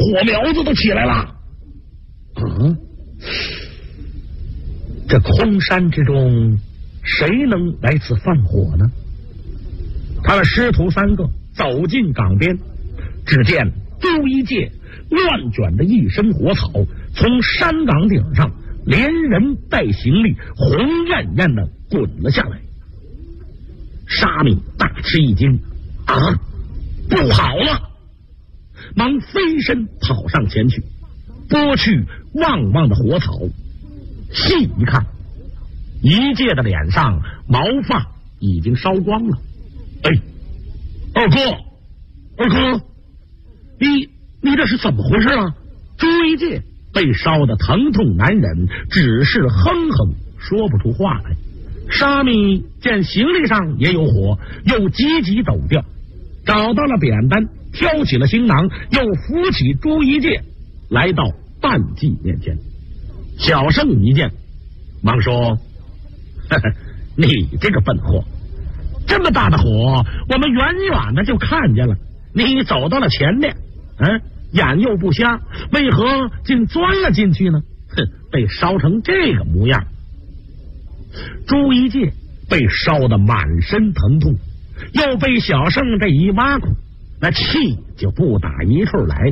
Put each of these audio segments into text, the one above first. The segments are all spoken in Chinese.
火苗子都起来了。这空山之中，谁能来此放火呢？他们师徒3个走进港边，只见朱一介乱卷的一身火草从山岗顶上连人带行李红艳艳的滚了下来。沙弥大吃一惊，不好了！忙飞身跑上前去，拨去旺旺的火草，细一看，一介的脸上毛发已经烧光了。二哥，你这是怎么回事啊？朱一介被烧得疼痛难忍，只是哼哼说不出话来。沙弥见行李上也有火，又急急抖掉，找到了扁担，挑起了行囊，又扶起朱一介，来到半骑面前。小圣一见，忙说：“你这个笨货，这么大的火，我们远远的就看见了，你走到了前面，眼又不瞎，为何竟钻了进去呢？被烧成这个模样。”朱一介被烧得满身疼痛，又被小圣这一挖苦，那气就不打一处来。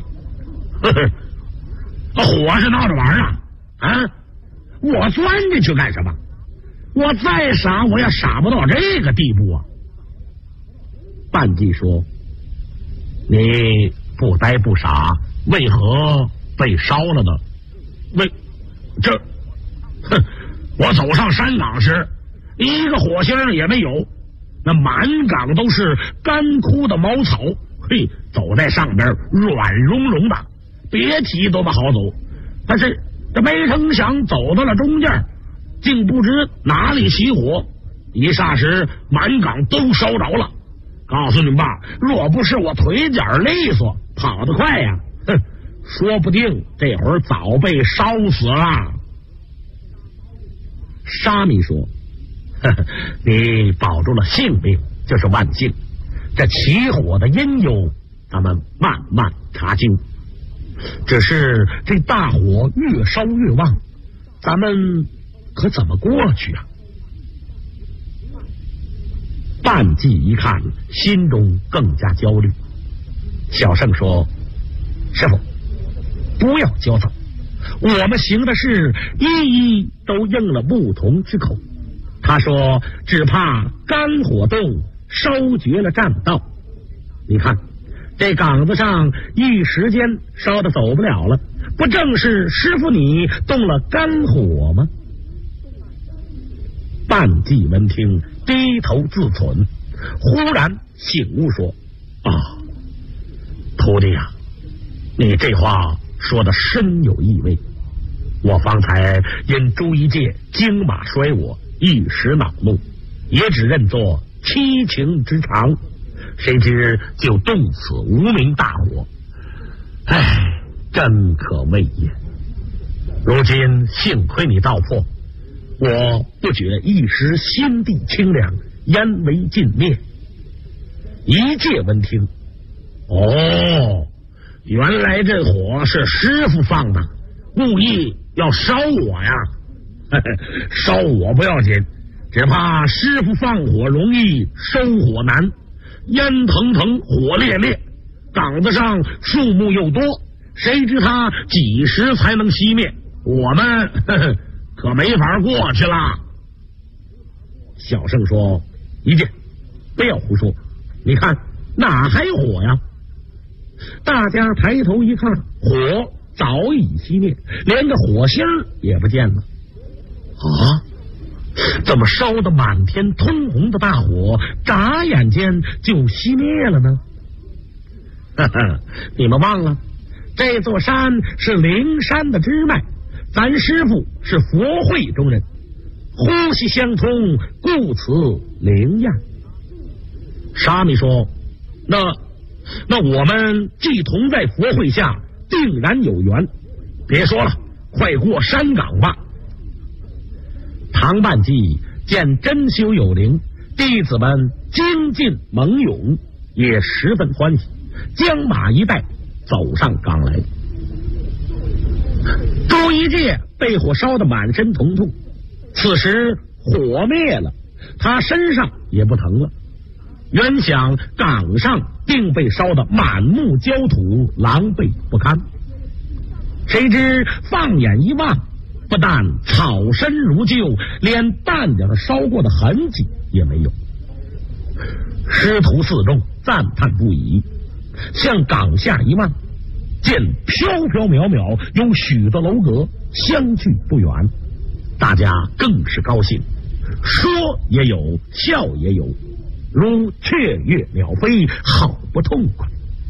火是闹着玩啊！我钻进去干什么？我再傻，我也傻不到这个地步啊！半骑说：“你不呆不傻，为何被烧了呢？我走上山岗时，一个火星也没有，那满岗都是干枯的茅草，走在上边软茸茸的，别提多么好走。但是这没成想走到了中间，竟不知哪里起火，一霎时满岗都烧着了。告诉你们吧，若不是我腿脚利索，跑得快呀，说不定这会儿早被烧死了。”沙弥说：“你保住了性命就是万幸，这起火的因由咱们慢慢查清。只是这大火越烧越旺，咱们可怎么过去啊？”半骑一看，心中更加焦虑。小圣说：“师傅，不要焦躁，我们行的事一一都应了牧童之口。他说只怕肝火动，烧绝了栈道。你看这岗子上一时间烧得走不了了，不正是师傅你动了肝火吗？”半骑闻听，低头自忖，忽然醒悟说：“徒弟啊，你这话说的深有意味。我方才因朱一介惊马摔我，一时恼怒，也只认作七情之常，谁知就动此无名大火，真可畏也。如今幸亏你道破，我不觉一时心地清凉，烟为尽灭。”一介闻听，原来这火是师傅放的，故意要烧我呀！烧我不要紧，只怕师傅放火容易，收火难，烟腾腾，火烈烈，岗子上树木又多，谁知他几时才能熄灭？我们可没法过去了。小圣说：“一介，不要胡说，你看哪还有火呀？”大家抬头一看，火早已熄灭，连个火星也不见了。怎么烧得满天通红的大火，眨眼间就熄灭了呢？你们忘了，这座山是灵山的支脉，咱师傅是佛会中人，呼吸相通，故此灵验。沙弥说：“那我们既同在佛会下，定然有缘。别说了，快过山岗吧。”唐半骑见真修有灵，弟子们精进猛勇，也十分欢喜，将马一带走上岗来。 朱一介被火烧得满身疼痛，此时火灭了，他身上也不疼了。原想岗上定被烧得满目焦土，狼狈不堪，谁知放眼一望，不但草深如旧，连半点烧过的痕迹也没有。师徒四众赞叹不已，向岗下一望，见飘飘渺渺有许多楼阁，相距不远，大家更是高兴，说也有，笑也有，如雀跃鸟飞，好不痛快。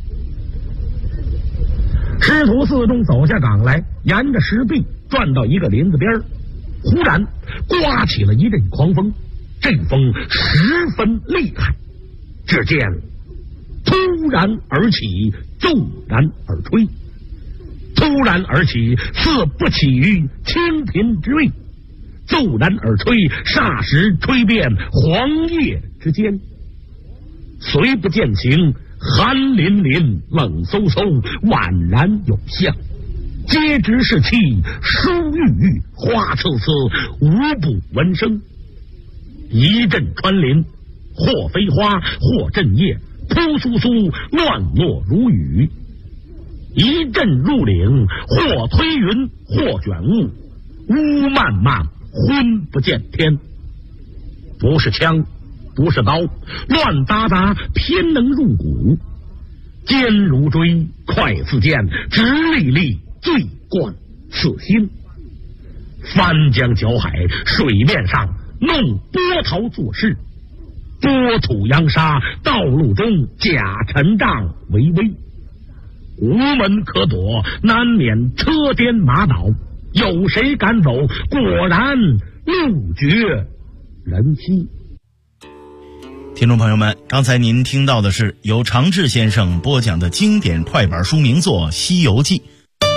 师徒四众走下岗来，沿着石壁转到一个林子边，忽然刮起了一阵狂风，这风十分厉害，只见突然而起，骤然而吹，突然而起，似不起于清平之位，骤然而吹，霎时吹遍黄叶之间，虽不见情，寒淋淋，冷飕飕，宛然有象，皆知是气，疏郁郁，花刺刺，无不闻声。一阵穿林，或飞花，或震叶，扑簌簌，乱落如雨；一阵入岭，或推云，或卷雾，乌漫漫，昏不见天。不是枪，不是刀，乱搭搭，偏能入骨，尖如锥，快似剑，直立立，最贯刺心。翻江搅海，水面上弄波涛作势，波土扬沙，道路中甲沉障为危，无门可躲，难免车颠马倒，有谁敢走？果然路绝人稀。 听众朋友们，刚才您听到的是由常志先生播讲的经典快板书名作《西游记》。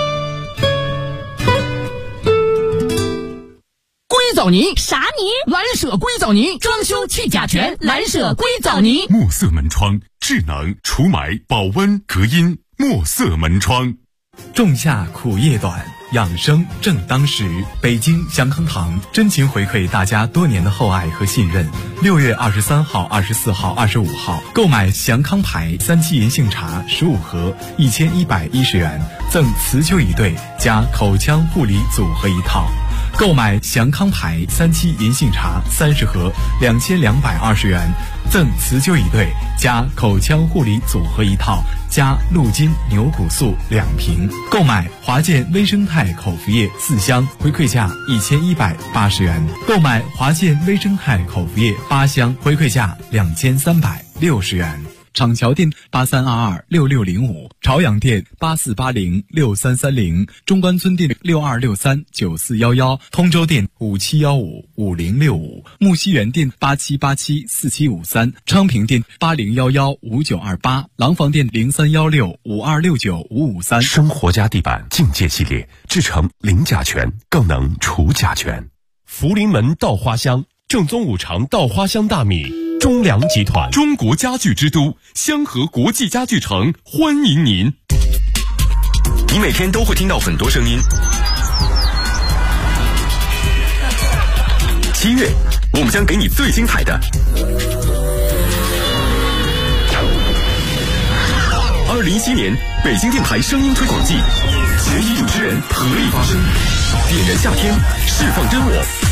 硅藻泥啥泥？ 蓝舍硅藻泥，装修去甲醛，蓝舍硅藻泥。 墨色门窗，智能除霾、保温、隔音。墨色门窗。 仲夏苦夜短，养生正当时。北京祥康堂真情回馈大家多年的厚爱和信任。6月23号、24号、25号，购买祥康牌3七银杏茶15盒，1110元，赠辞旧椅对加口腔护理组合一套。购买祥康牌3七银杏茶30盒，2220元，赠辞旧椅对加口腔护理组合一套，加鹿筋牛骨素2瓶。购买华健微生态口服液4箱，回馈价1180元。购买华健微生态口服液8箱，回馈价2360元。厂桥店83226605，朝阳店84806330，中关村店62639411，通州店57155065，木樨园店87874753，昌平店80115928，廊坊店031652695553。 生活家地板境界系列，制成零甲醛，更能除甲醛。福临门稻花香，正宗五常稻花香大米。中粮集团，中国家具之都，香河国际家具城欢迎您。 你每天都会听到很多声音。7月，我们将给你最精彩的。2017年北京电台声音推广季，全体主持人合力发声，点燃夏天，释放真我。